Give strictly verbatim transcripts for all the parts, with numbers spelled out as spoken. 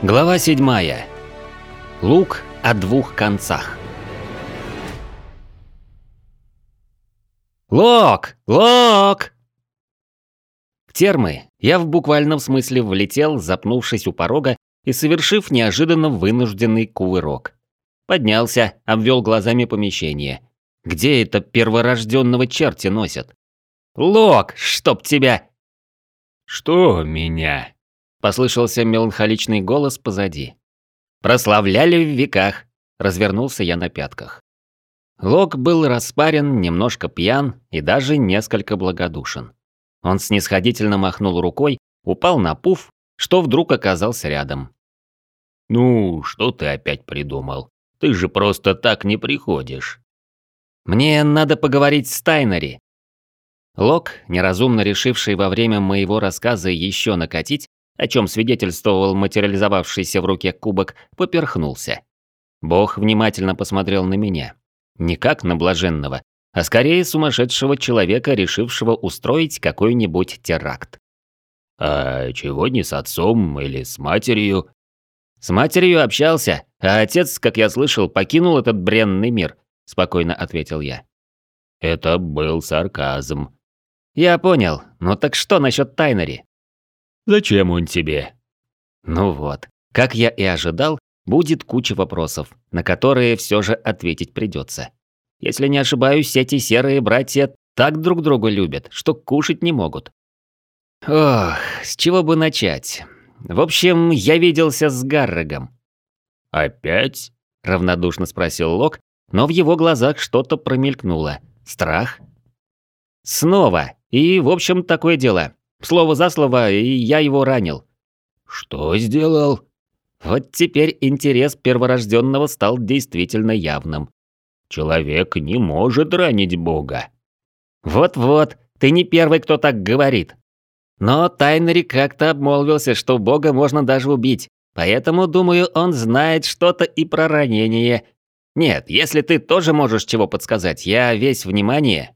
Глава седьмая. Лук о двух концах. Лок! Лок! В термы я в буквальном смысле влетел, запнувшись у порога и совершив неожиданно вынужденный кувырок. Поднялся, обвел глазами помещение. Где это перворожденного черти носят? Лок, чтоб тебя! «Что меня?» – послышался меланхоличный голос позади. «Прославляли в веках», – развернулся я на пятках. Лок был распарен, немножко пьян и даже несколько благодушен. Он снисходительно махнул рукой, упал на пуф, что вдруг оказался рядом. «Ну, что ты опять придумал? Ты же просто так не приходишь». «Мне надо поговорить с Тайнери». Лок, неразумно решивший во время моего рассказа еще накатить, о чем свидетельствовал материализовавшийся в руке кубок, поперхнулся. Бог внимательно посмотрел на меня. Не как на блаженного, а скорее сумасшедшего человека, решившего устроить какой-нибудь теракт. «А чего не с отцом или с матерью?» «С матерью общался, а отец, как я слышал, покинул этот бренный мир», – спокойно ответил я. Это был сарказм. «Я понял, но так что насчет Тайнери?» «Зачем он тебе?» Ну вот, как я и ожидал, будет куча вопросов, на которые все же ответить придется. Если не ошибаюсь, эти серые братья так друг друга любят, что кушать не могут. Ох, с чего бы начать? В общем, я виделся с Гаррегом. «Опять?» – равнодушно спросил Лок, но в его глазах что-то промелькнуло. Страх? Снова. И, в общем, такое дело. Слово за слово, и я его ранил. «Что сделал?» Вот теперь интерес перворожденного стал действительно явным. «Человек не может ранить Бога». Вот-вот, ты не первый, кто так говорит. Но Тайнери как-то обмолвился, что Бога можно даже убить, поэтому, думаю, он знает что-то и про ранение. Нет, если ты тоже можешь чего подсказать, я весь внимание.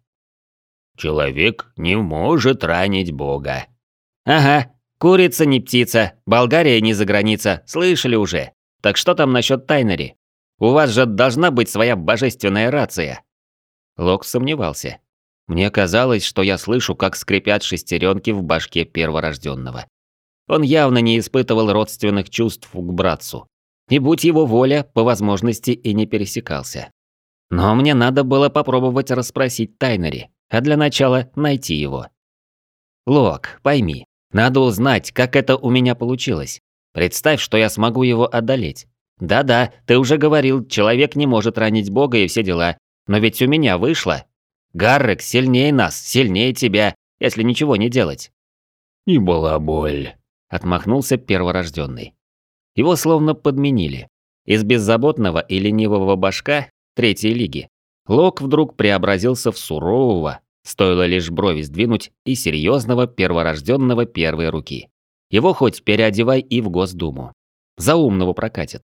«Человек не может ранить Бога». Ага, курица не птица, Болгария не за граница, слышали уже. Так что там насчет Тайнери? У вас же должна быть своя божественная рация. Лок сомневался. Мне казалось, что я слышу, как скрипят шестеренки в башке перворожденного. Он явно не испытывал родственных чувств к братцу. И будь его воля, по возможности и не пересекался. Но мне надо было попробовать расспросить Тайнери, а для начала найти его. Лок, пойми, надо узнать, как это у меня получилось. Представь, что я смогу его одолеть. Да-да, ты уже говорил, человек не может ранить Бога и все дела. Но ведь у меня вышло. Гаррек сильнее нас, сильнее тебя, если ничего не делать. «Не была боль», — отмахнулся перворожденный. Его словно подменили. Из беззаботного и ленивого башка третьей лиги Лок вдруг преобразился в сурового, стоило лишь брови сдвинуть, и серьезного перворожденного первой руки. Его хоть переодевай и в Госдуму. За умного прокатит.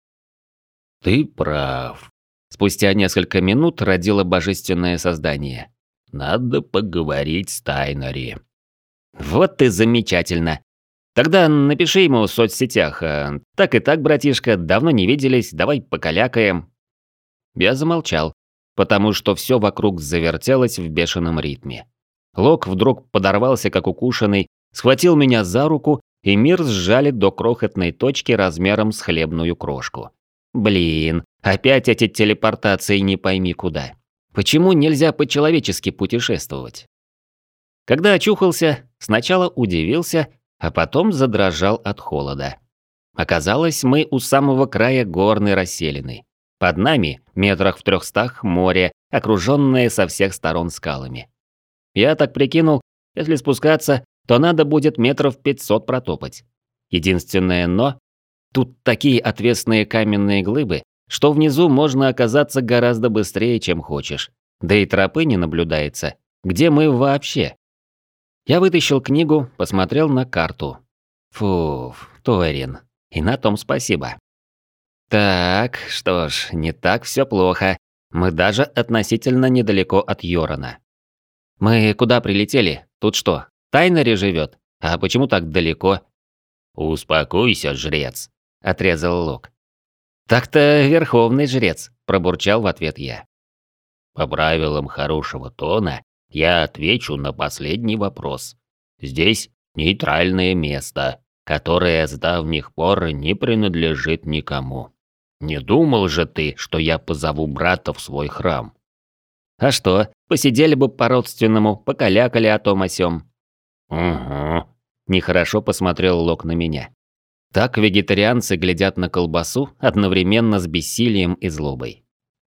«Ты прав», — спустя несколько минут родило божественное создание. «Надо поговорить с Тайнери». «Вот и замечательно. Тогда напиши ему в соцсетях. А, так и так, братишка, давно не виделись, давай покалякаем». Я замолчал, потому что все вокруг завертелось в бешеном ритме. Лок вдруг подорвался, как укушенный, схватил меня за руку, и мир сжали до крохотной точки размером с хлебную крошку. Блин, опять эти телепортации не пойми куда. Почему нельзя по-человечески путешествовать? Когда очухался, сначала удивился, а потом задрожал от холода. Оказалось, мы у самого края горной расселины. Под нами, метрах в трехстах, море, окруженное со всех сторон скалами. Я так прикинул, если спускаться, то надо будет метров пятьсот протопать. Единственное «но» – тут такие отвесные каменные глыбы, что внизу можно оказаться гораздо быстрее, чем хочешь. Да и тропы не наблюдается. Где мы вообще? Я вытащил книгу, посмотрел на карту. Фу, Торин. И на том спасибо. Так, что ж, не так все плохо. Мы даже относительно недалеко от Йорона. Мы куда прилетели? Тут что, Тайнери живет? А почему так далеко? «Успокойся, жрец», – отрезал Лок. «Так-то верховный жрец», – пробурчал в ответ я. «По правилам хорошего тона я отвечу на последний вопрос. Здесь нейтральное место, которое с давних пор не принадлежит никому. Не думал же ты, что я позову брата в свой храм?» «А что, посидели бы по-родственному, покалякали о том о сём». «Угу», – нехорошо посмотрел Лок на меня. Так вегетарианцы глядят на колбасу одновременно с бессилием и злобой.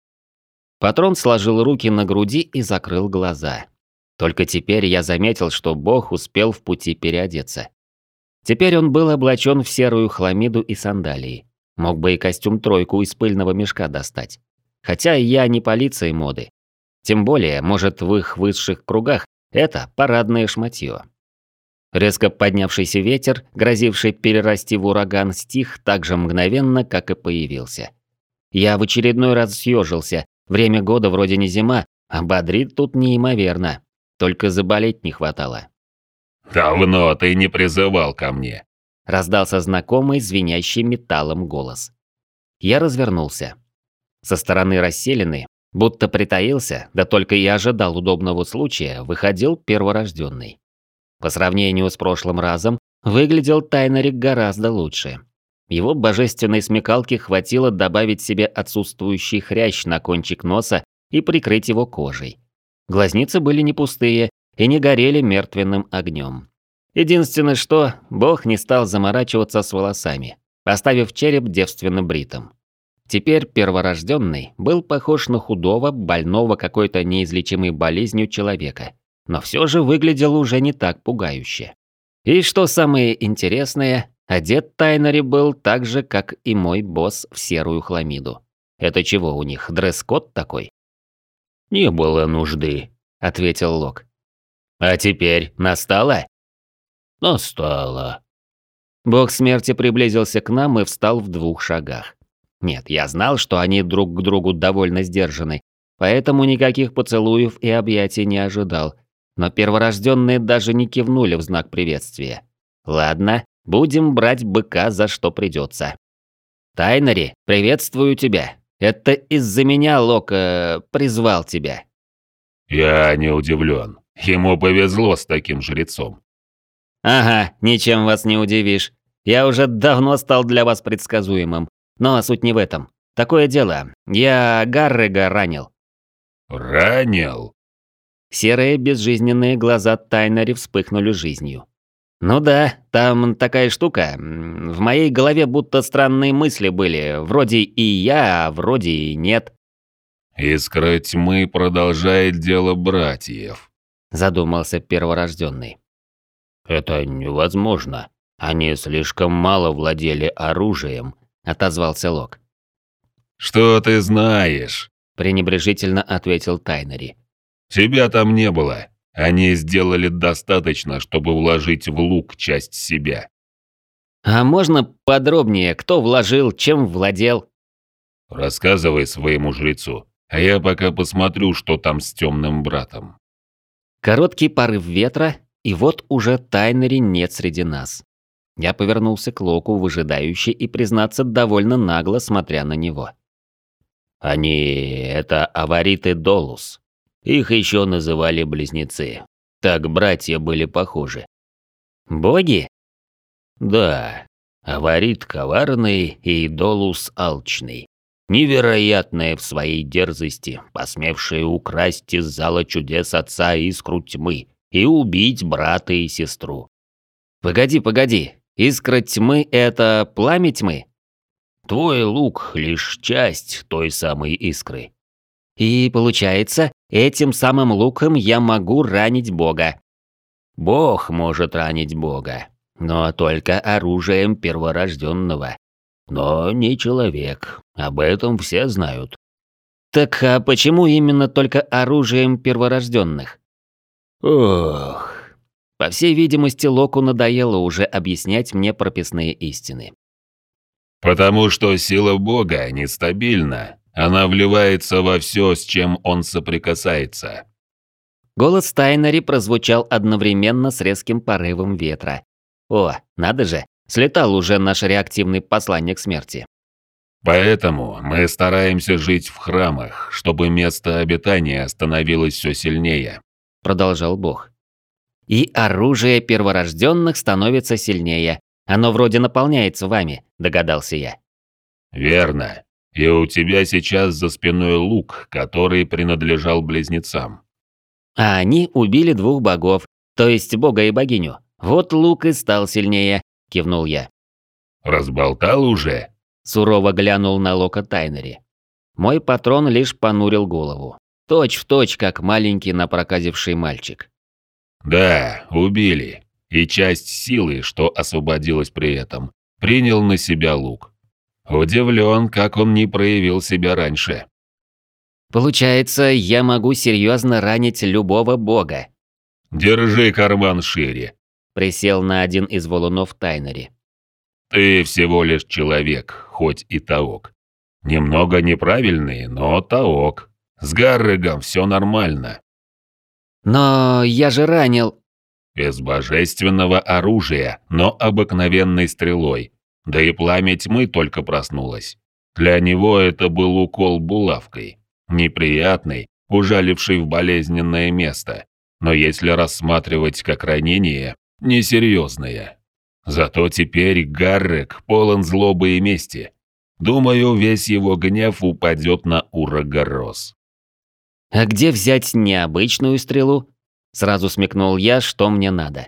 Патрон сложил руки на груди и закрыл глаза. Только теперь я заметил, что Бог успел в пути переодеться. Теперь он был облачен в серую хламиду и сандалии. Мог бы и костюм-тройку из пыльного мешка достать. Хотя я не полиция моды. Тем более, может, в их высших кругах это парадное шматье. Резко поднявшийся ветер, грозивший перерасти в ураган, стих так же мгновенно, как и появился. Я в очередной раз съежился. Время года вроде не зима, а бодрит тут неимоверно. Только заболеть не хватало. «Давно ты не призывал ко мне», – раздался знакомый звенящий металлом голос. Я развернулся. Со стороны расселены, будто притаился, да только и ожидал удобного случая, выходил перворожденный. По сравнению с прошлым разом, выглядел Тайнарик гораздо лучше. Его божественной смекалки хватило добавить себе отсутствующий хрящ на кончик носа и прикрыть его кожей. Глазницы были не пустые и не горели мертвенным огнем. Единственное что, Бог не стал заморачиваться с волосами, оставив череп девственно бритым. Теперь перворожденный был похож на худого, больного какой-то неизлечимой болезнью человека, но все же выглядел уже не так пугающе. И что самое интересное, одет Тайнари был так же, как и мой босс, в серую хламиду. Это чего у них, дресс-код такой? «Не было нужды», — ответил Лок. «А теперь настало?» «Настало». Бог смерти приблизился к нам и встал в двух шагах. Нет, я знал, что они друг к другу довольно сдержаны, поэтому никаких поцелуев и объятий не ожидал. Но перворожденные даже не кивнули в знак приветствия. Ладно, будем брать быка за что придется. Тайнари, приветствую тебя. Это из-за меня Лок э, призвал тебя. «Я не удивлен. Ему повезло с таким жрецом». Ага, ничем вас не удивишь. Я уже давно стал для вас предсказуемым. Но суть не в этом. Такое дело, я Гаррега ранил. «Ранил?» Серые безжизненные глаза Тайнари вспыхнули жизнью. Ну да, там такая штука. В моей голове будто странные мысли были. Вроде и я, а вроде и нет. «Искра тьмы продолжает дело братьев», — задумался перворожденный. «Это невозможно. Они слишком мало владели оружием», — отозвался Лок. «Что ты знаешь?» — пренебрежительно ответил Тайнари. «Тебя там не было. Они сделали достаточно, чтобы вложить в лук часть себя». «А можно подробнее, кто вложил, чем владел?» «Рассказывай своему жрецу, а я пока посмотрю, что там с темным братом». Короткий порыв ветра, и вот уже Тайнари нет среди нас. Я повернулся к Локу, выжидающе и, признаться, довольно нагло смотря на него. «Они — это авариты Долус. Их еще называли близнецы. Так братья были похожи». «Боги?» «Да. Аварит коварный и Долус алчный. Невероятные в своей дерзости, посмевшие украсть из зала чудес отца искру тьмы и убить брата и сестру». «Погоди, погоди. Искра тьмы — это пламя тьмы?» «Твой лук — лишь часть той самой искры». «И получается, этим самым луком я могу ранить Бога?» «Бог может ранить Бога, но только оружием перворожденного. Но не человек, об этом все знают». «Так а почему именно только оружием перворожденных?» «Ох...» По всей видимости, Локу надоело уже объяснять мне прописные истины. «Потому что сила Бога нестабильна. Она вливается во все, с чем он соприкасается». Голос Тайнари прозвучал одновременно с резким порывом ветра. О, надо же, Слетал уже наш реактивный посланник смерти. Поэтому мы стараемся жить в храмах, чтобы место обитания становилось все сильнее. Продолжал Бог. И оружие перворожденных становится сильнее. Оно вроде наполняется вами, догадался я. Верно. И у тебя сейчас за спиной лук, который принадлежал близнецам. А они убили двух богов, то есть бога и богиню. Вот лук и стал сильнее, кивнул я. Разболтал уже? Сурово глянул на Лока Тайнери. Мой патрон лишь понурил голову. Точь в точь, как маленький напроказивший мальчик. Да, убили. И часть силы, что освободилась при этом, принял на себя лук. Удивлен, как он не проявил себя раньше. Получается, я могу серьезно ранить любого бога. Держи карман шире. Присел на один из валунов Тайнери. Ты всего лишь человек, хоть и таок. Немного неправильный, но таок. С Гаррегом все нормально. Но я же ранил... Без божественного оружия, но обыкновенной стрелой. Да и пламя тьмы только проснулось. Для него это был укол булавкой. Неприятный, ужаливший в болезненное место. Но если рассматривать как ранение, несерьезное. Зато теперь Гаррек полон злобы и мести. Думаю, весь его гнев упадет на Урагорос. А где взять необычную стрелу? Сразу смекнул я, что мне надо.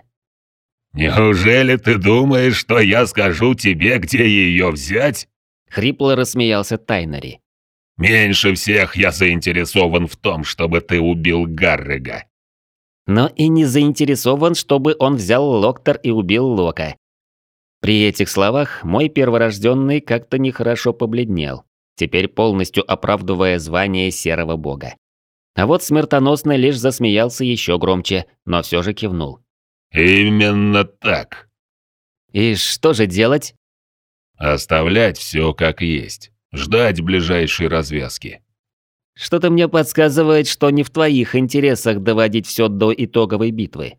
«Неужели ты думаешь, что я скажу тебе, где ее взять?» Хрипло рассмеялся Тайнери. «Меньше всех я заинтересован в том, чтобы ты убил Гаррега». Но и не заинтересован, чтобы он взял Локтор и убил Лока. При этих словах мой перворожденный как-то нехорошо побледнел, теперь полностью оправдывая звание серого бога. А вот смертоносный лишь засмеялся еще громче, но все же кивнул. «Именно так». «И что же делать?» «Оставлять все как есть. Ждать ближайшей развязки». «Что-то мне подсказывает, что не в твоих интересах доводить все до итоговой битвы».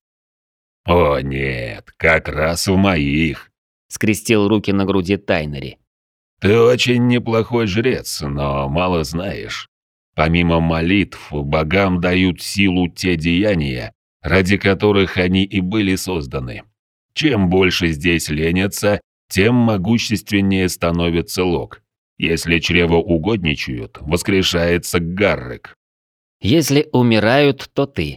«О нет, как раз в моих», — скрестил руки на груди Тайнери. «Ты очень неплохой жрец, но мало знаешь. Помимо молитв, богам дают силу те деяния, ради которых они и были созданы. Чем больше здесь ленятся, тем могущественнее становится Лок. Если чревоугодничают, воскрешается Гаррек». «Если умирают, то ты».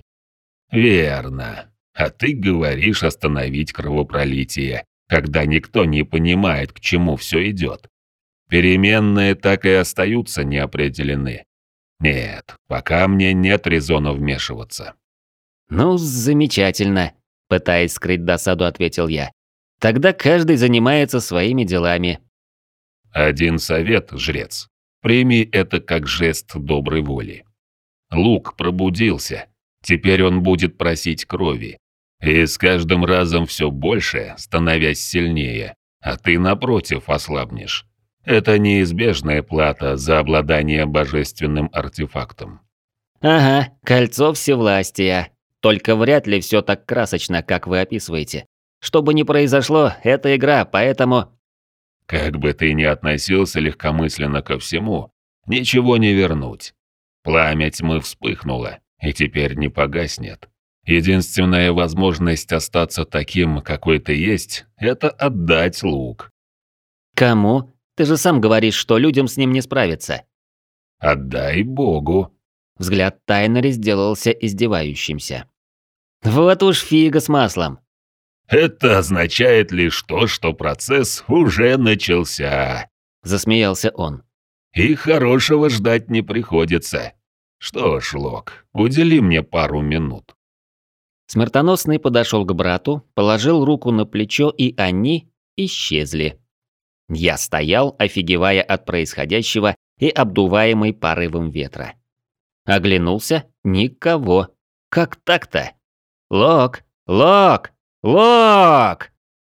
«Верно. А ты говоришь остановить кровопролитие, когда никто не понимает, к чему все идет. Переменные так и остаются неопределены. Нет, пока мне нет резона вмешиваться». «Ну, замечательно», — пытаясь скрыть досаду, ответил я. «Тогда каждый занимается своими делами». «Один совет, жрец. Прими это как жест доброй воли. Лук пробудился. Теперь он будет просить крови. И с каждым разом все больше, становясь сильнее, а ты, напротив, ослабнешь. Это неизбежная плата за обладание божественным артефактом». «Ага, кольцо всевластия. Только вряд ли все так красочно, как вы описываете. Что бы ни произошло, это игра, поэтому...» Как бы ты ни относился легкомысленно ко всему, ничего не вернуть. Пламя тьмы вспыхнуло, и теперь не погаснет. Единственная возможность остаться таким, какой ты есть, это отдать лук. «Кому? Ты же сам говоришь, что людям с ним не справиться». Отдай Богу. Взгляд Тайнери сделался издевающимся. «Вот уж фига с маслом». Это означает лишь то, что процесс уже начался. Засмеялся он. И хорошего ждать не приходится. Что ж, Лок, удели мне пару минут. Смертоносный подошел к брату, положил руку на плечо, и они исчезли. Я стоял, офигевая от происходящего и обдуваемый порывом ветра. Оглянулся — никого. Как так-то? Лок! Лок! Лок!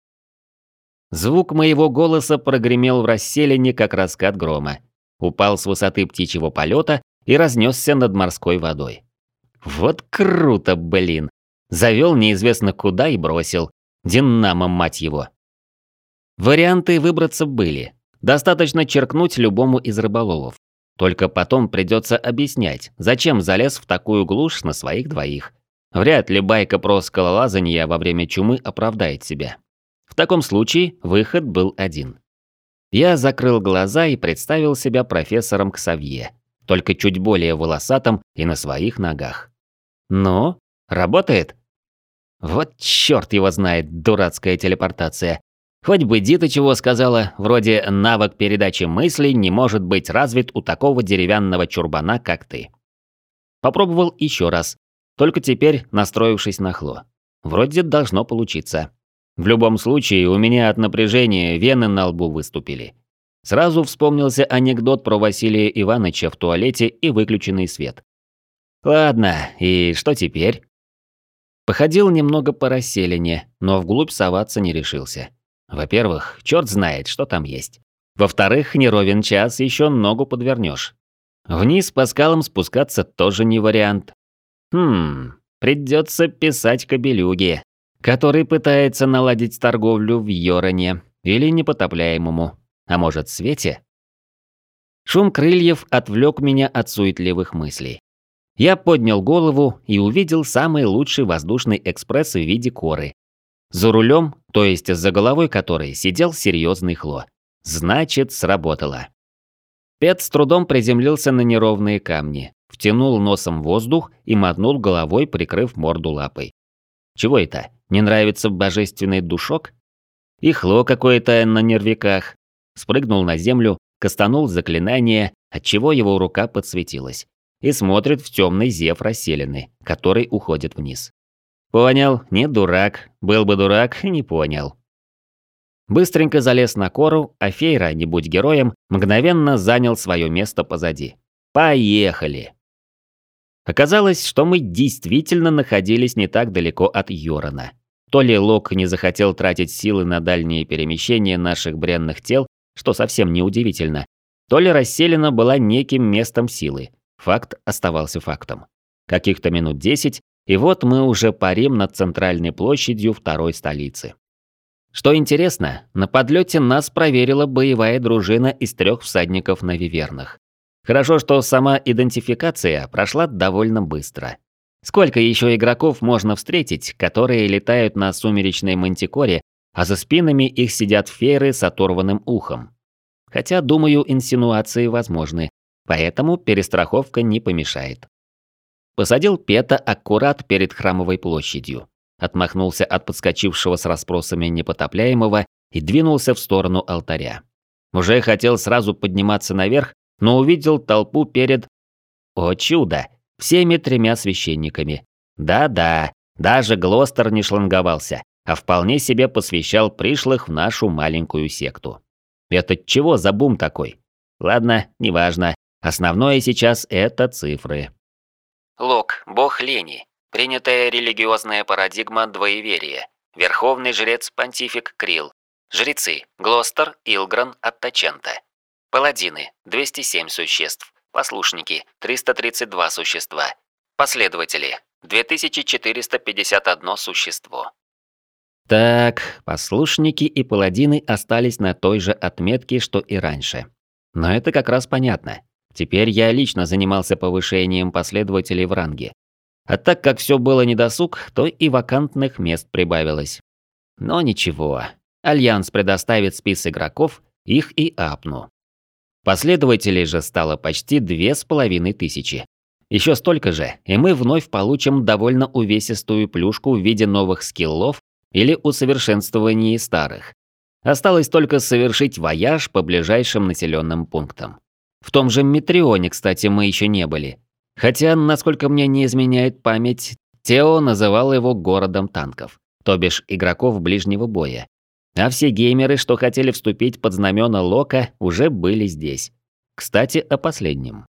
Звук моего голоса прогремел в расселине, как раскат грома. Упал с высоты птичьего полета и разнесся над морской водой. Вот круто, блин! Завел неизвестно куда и бросил. Динамо, мать его. Варианты выбраться были. Достаточно черкнуть любому из рыболовов. Только потом придется объяснять, зачем залез в такую глушь на своих двоих. Вряд ли байка про скалолазанье во время чумы оправдает себя. В таком случае выход был один. Я закрыл глаза и представил себя профессором Ксавье, только чуть более волосатым и на своих ногах. Ну, работает? Вот черт его знает, дурацкая телепортация. Хоть бы Дита чего сказала, вроде навык передачи мыслей не может быть развит у такого деревянного чурбана, как ты. Попробовал еще раз, только теперь настроившись на хло. Вроде должно получиться. В любом случае, у меня от напряжения вены на лбу выступили. Сразу вспомнился анекдот про Василия Ивановича в туалете и выключенный свет. Ладно, и что теперь? Походил немного по расселине, но вглубь соваться не решился. Во-первых, черт знает, что там есть. Во-вторых, не ровен час еще ногу подвернешь. Вниз по скалам спускаться тоже не вариант. Хм, придется писать Кобелюге, который пытается наладить торговлю в Йороне или непотопляемому, а может, Свете? Шум крыльев отвлек меня от суетливых мыслей. Я поднял голову и увидел самый лучший воздушный экспресс в виде коры. За рулем, то есть за головой которой, сидел серьезный Хло. Значит, сработало. Пет с трудом приземлился на неровные камни, втянул носом воздух и мотнул головой, прикрыв морду лапой. Чего это? Не нравится божественный душок? И Хло какое-то на нервиках. Спрыгнул на землю, кастанул заклинание, отчего его рука подсветилась, и смотрит в темный зев расселены, который уходит вниз. Понял, не дурак. Был бы дурак, не понял. Быстренько залез на кору, а Фейра, не будь героем, мгновенно занял свое место позади. Поехали! Оказалось, что мы действительно находились не так далеко от Йорона. То ли Лок не захотел тратить силы на дальние перемещения наших бренных тел, что совсем неудивительно, то ли расселена была неким местом силы. Факт оставался фактом. Каких-то минут десять, и вот мы уже парим над центральной площадью второй столицы. Что интересно, на подлете нас проверила боевая дружина из трех всадников на вивернах. Хорошо, что сама идентификация прошла довольно быстро. Сколько еще игроков можно встретить, которые летают на сумеречной мантикоре, а за спинами их сидят фейры с оторванным ухом? Хотя, думаю, инсинуации возможны, поэтому перестраховка не помешает. Посадил Пета аккурат перед храмовой площадью, отмахнулся от подскочившего с расспросами непотопляемого и двинулся в сторону алтаря. Уже хотел сразу подниматься наверх, но увидел толпу перед... О чудо! Всеми тремя священниками. Да-да, даже Глостер не шланговался, а вполне себе посвящал пришлых в нашу маленькую секту. Это чего за бум такой? Ладно, неважно. Основное сейчас это цифры. Лок, бог лени. Принятая религиозная парадигма двоеверия. Верховный жрец-понтифик Крил. Жрецы – Глостер, Илгран, Аттачента. Паладины – двести семь существ. Послушники – триста тридцать два существа. Последователи – две тысячи четыреста пятьдесят одно существо. Так, послушники и паладины остались на той же отметке, что и раньше. Но это как раз понятно. Теперь я лично занимался повышением последователей в ранге. А так как все было недосуг, то и вакантных мест прибавилось. Но ничего, Альянс предоставит список игроков, их и апну. Последователей же стало почти две с половиной тысячи. Еще столько же, и мы вновь получим довольно увесистую плюшку в виде новых скиллов или усовершенствований старых. Осталось только совершить вояж по ближайшим населенным пунктам. В том же Метрионе, кстати, мы еще не были. Хотя, насколько мне не изменяет память, Тео называл его городом танков, то бишь игроков ближнего боя. А все геймеры, что хотели вступить под знамена Лока, уже были здесь. Кстати, о последнем.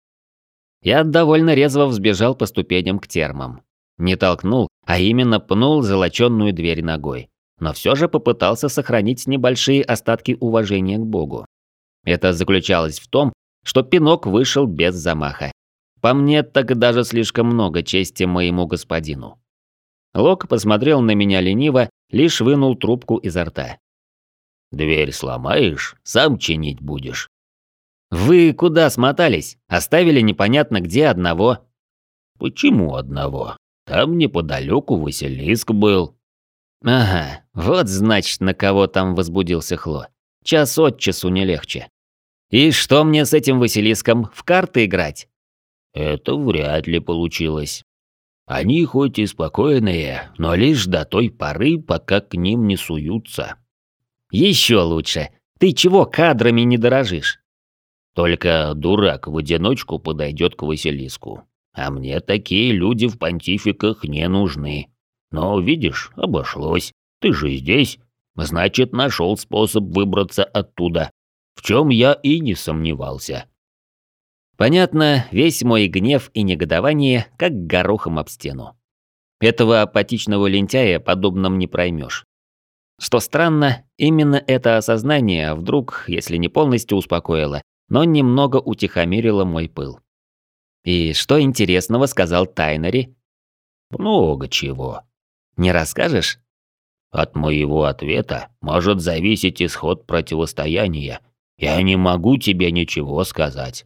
Я довольно резво взбежал по ступеням к термам. Не толкнул, а именно пнул золоченную дверь ногой. Но все же попытался сохранить небольшие остатки уважения к Богу. Это заключалось в том, что пинок вышел без замаха. По мне, так даже слишком много чести моему господину. Лок посмотрел на меня лениво, лишь вынул трубку изо рта. Дверь сломаешь, сам чинить будешь. Вы куда смотались? Оставили непонятно где одного. Почему одного? Там неподалеку Василиск был. Ага, вот значит, на кого там возбудился Хло. Час от часу не легче. И что мне с этим Василиском, в карты играть? Это вряд ли получилось. Они хоть и спокойные, но лишь до той поры, пока к ним не суются. Еще лучше. Ты чего кадрами не дорожишь? Только дурак в одиночку подойдет к Василиску. А мне такие люди в понтификах не нужны. Но, видишь, обошлось. Ты же здесь. Значит, нашел способ выбраться оттуда. В чем я и не сомневался. Понятно, весь мой гнев и негодование как горохом об стену. Этого апатичного лентяя подобным не проймешь. Что странно, именно это осознание вдруг, если не полностью успокоило, но немного утихомирило мой пыл. И что интересного сказал Тайнери? Много чего. Не расскажешь? От моего ответа может зависеть исход противостояния. Я не могу тебе ничего сказать.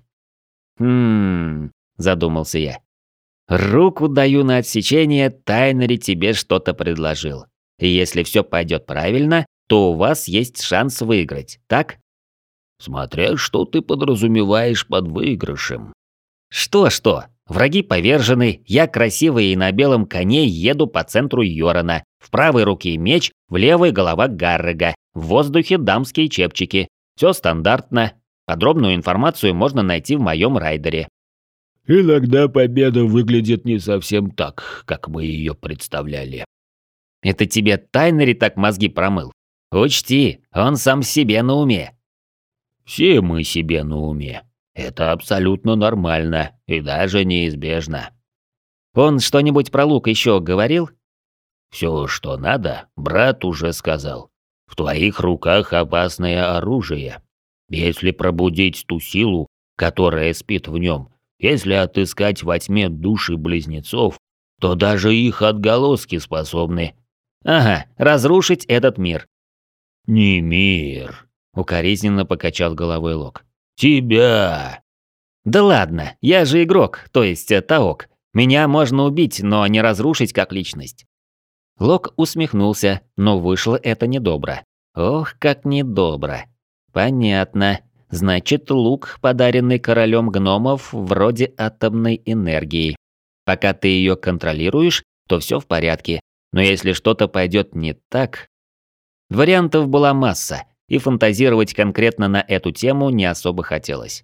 Хм, задумался я. Руку даю на отсечение, Тайнери тебе что-то предложил. И если все пойдет правильно, то у вас есть шанс выиграть, так? Смотря что ты подразумеваешь под выигрышем. Что-что? Враги повержены, я красивый и на белом коне еду по центру Йорона. В правой руке меч, в левой голова Гаррега, в воздухе дамские чепчики. Все стандартно. Подробную информацию можно найти в моем райдере. Иногда победа выглядит не совсем так, как мы ее представляли. Это тебе Тайнери так мозги промыл? Учти, он сам себе на уме. Все мы себе на уме. Это абсолютно нормально и даже неизбежно. Он что-нибудь про лук еще говорил? Все, что надо, брат уже сказал. В твоих руках опасное оружие. Если пробудить ту силу, которая спит в нем, если отыскать во тьме души близнецов, то даже их отголоски способны... Ага, разрушить этот мир. Не мир, укоризненно покачал головой Лок. Тебя. Да ладно, я же игрок, то есть Таок. Меня можно убить, но не разрушить как личность. Лок усмехнулся, но вышло это недобро. Ох, как недобро. Понятно. Значит, лук, подаренный королем гномов, вроде атомной энергии. Пока ты ее контролируешь, то все в порядке. Но если что-то пойдет не так... Вариантов была масса, и фантазировать конкретно на эту тему не особо хотелось.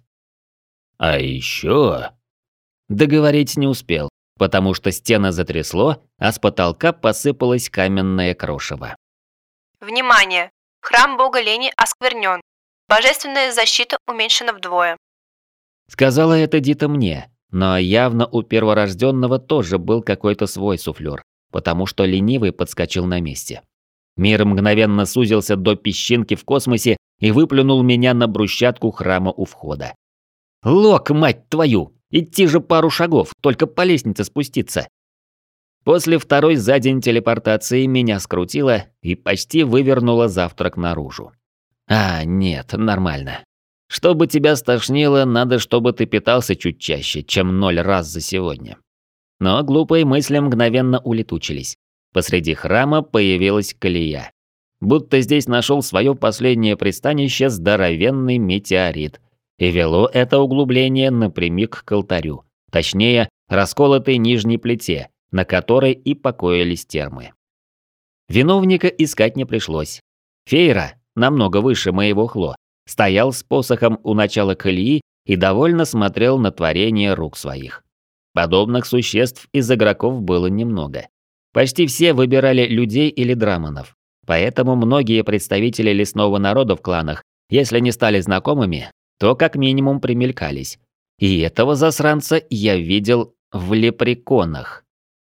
А еще... Договорить не успел, потому что стены затрясло, а с потолка посыпалось каменное крошево. Внимание! Храм бога лени осквернен. Божественная защита уменьшена вдвое. Сказала это Дита мне, но явно у перворожденного тоже был какой-то свой суфлер, потому что ленивый подскочил на месте. Мир мгновенно сузился до песчинки в космосе и выплюнул меня на брусчатку храма у входа. Лок, мать твою! Идти же пару шагов, только по лестнице спуститься. После второй за день телепортации меня скрутило и почти вывернуло завтрак наружу. А, нет, нормально. Чтобы тебя стошнило, надо, чтобы ты питался чуть чаще, чем ноль раз за сегодня. Но глупые мысли мгновенно улетучились. Посреди храма появилась колея. Будто здесь нашел свое последнее пристанище здоровенный метеорит. И вело это углубление напрямик к алтарю. Точнее, расколотой нижней плите, на которой и покоились термы. Виновника искать не пришлось. Фейра, намного выше моего Хло, стоял с посохом у начала колеи и довольно смотрел на творение рук своих. Подобных существ из игроков было немного. Почти все выбирали людей или драмонов. Поэтому многие представители лесного народа в кланах, если не стали знакомыми, то как минимум примелькались. И этого засранца я видел в лепреконах.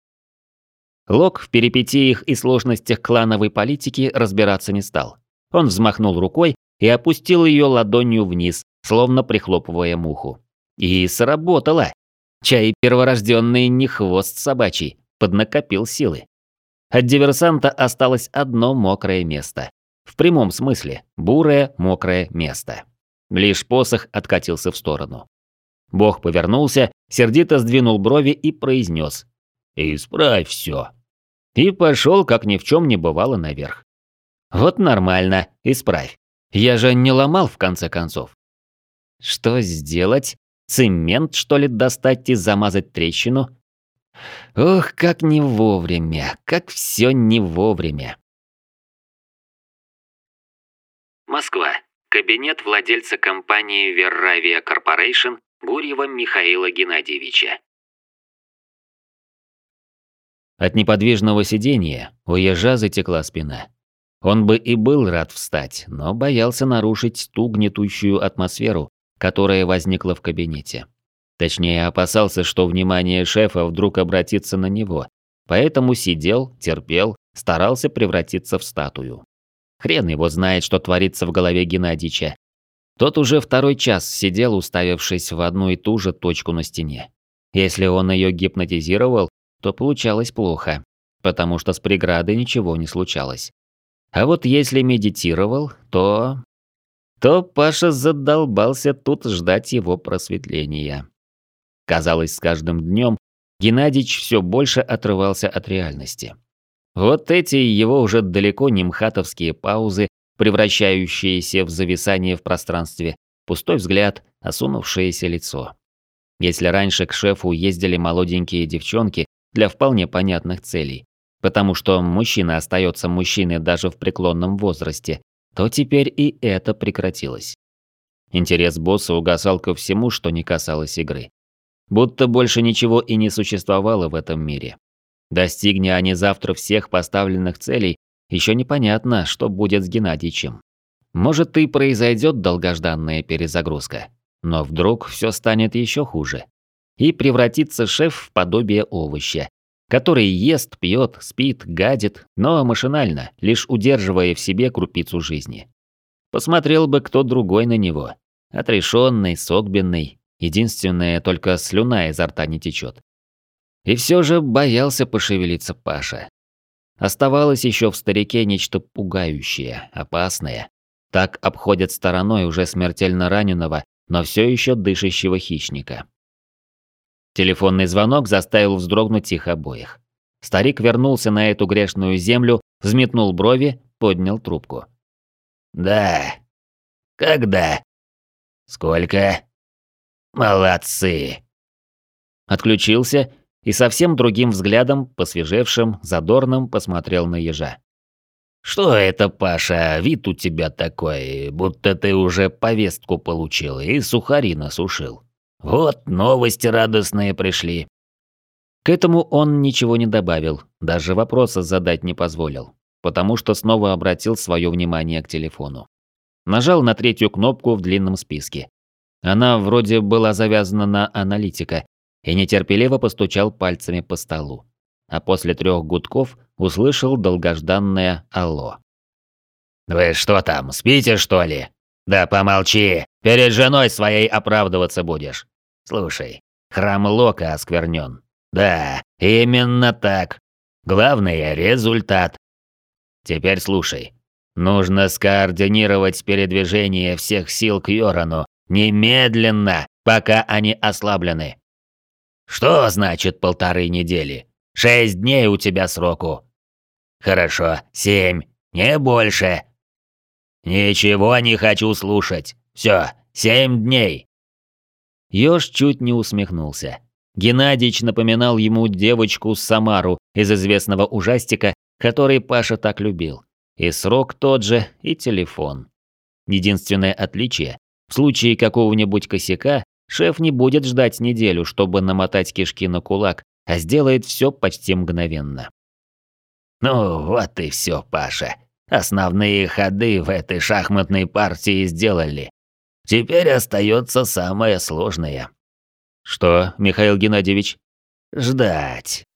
Лок в перипетиях и сложностях клановой политики разбираться не стал. Он взмахнул рукой и опустил ее ладонью вниз, словно прихлопывая муху. И сработало. Чай перворожденный не хвост собачий, поднакопил силы. От диверсанта осталось одно мокрое место. В прямом смысле – бурое, мокрое место. Лишь посох откатился в сторону. Бог повернулся, сердито сдвинул брови и произнес: «Исправь все». И пошел, как ни в чем не бывало, наверх. Вот нормально, исправь. Я же не ломал, в конце концов. Что сделать? Цемент, что ли, достать и замазать трещину? Ох, как не вовремя, как все не вовремя. Москва. Кабинет владельца компании Верравия Корпорейшн Гурьева Михаила Геннадьевича. От неподвижного сидения у ежа затекла спина. Он бы и был рад встать, но боялся нарушить ту гнетущую атмосферу, которая возникла в кабинете. Точнее, опасался, что внимание шефа вдруг обратится на него, поэтому сидел, терпел, старался превратиться в статую. Хрен его знает, что творится в голове Геннадьича. Тот уже второй час сидел, уставившись в одну и ту же точку на стене. Если он ее гипнотизировал, то получалось плохо, потому что с преградой ничего не случалось. А вот если медитировал, то... то Паша задолбался тут ждать его просветления. Казалось, с каждым днем Геннадьич все больше отрывался от реальности. Вот эти его уже далеко не мхатовские паузы, превращающиеся в зависание в пространстве, пустой взгляд, осунувшееся лицо. Если раньше к шефу ездили молоденькие девчонки для вполне понятных целей, потому что мужчина остается мужчиной даже в преклонном возрасте, то теперь и это прекратилось. Интерес босса угасал ко всему, что не касалось игры. Будто больше ничего и не существовало в этом мире. Достигни они завтра всех поставленных целей, еще непонятно, что будет с Геннадьичем. Может, и произойдет долгожданная перезагрузка, но вдруг все станет еще хуже. И превратится шеф в подобие овоща, который ест, пьет, спит, гадит, но машинально, лишь удерживая в себе крупицу жизни. Посмотрел бы кто другой на него. Отрешенный, согбенный, единственное, только слюна изо рта не течет. И все же боялся пошевелиться Паша. Оставалось еще в старике нечто пугающее, опасное. Так обходят стороной уже смертельно раненого, но все еще дышащего хищника. Телефонный звонок заставил вздрогнуть их обоих. Старик вернулся на эту грешную землю, взметнул брови, поднял трубку. «Да. Когда? Сколько? Молодцы!» Отключился и совсем другим взглядом, посвежевшим, задорным, посмотрел на ежа. «Что это, Паша, вид у тебя такой, будто ты уже повестку получил и сухари насушил. Вот новости радостные пришли». К этому он ничего не добавил, даже вопроса задать не позволил, потому что снова обратил свое внимание к телефону. Нажал на третью кнопку в длинном списке. Она вроде была завязана на аналитика, и нетерпеливо постучал пальцами по столу. А после трех гудков услышал долгожданное «Алло». «Вы что там, спите, что ли? Да помолчи, перед женой своей оправдываться будешь. Слушай, храм Лока осквернен. Да, именно так. Главное – результат. Теперь слушай. Нужно скоординировать передвижение всех сил к Йорану немедленно, пока они ослаблены. Что значит полторы недели? Шесть дней у тебя сроку. Хорошо, семь, не больше. Ничего не хочу слушать. Все, семь дней. Ёж чуть не усмехнулся. Геннадьич напоминал ему девочку Самару из известного ужастика, который Паша так любил. И срок тот же, и телефон. Единственное отличие – в случае какого-нибудь косяка шеф не будет ждать неделю, чтобы намотать кишки на кулак, а сделает все почти мгновенно. Ну вот и все, Паша. Основные ходы в этой шахматной партии сделали. Теперь остается самое сложное. Что, Михаил Геннадьевич? Ждать.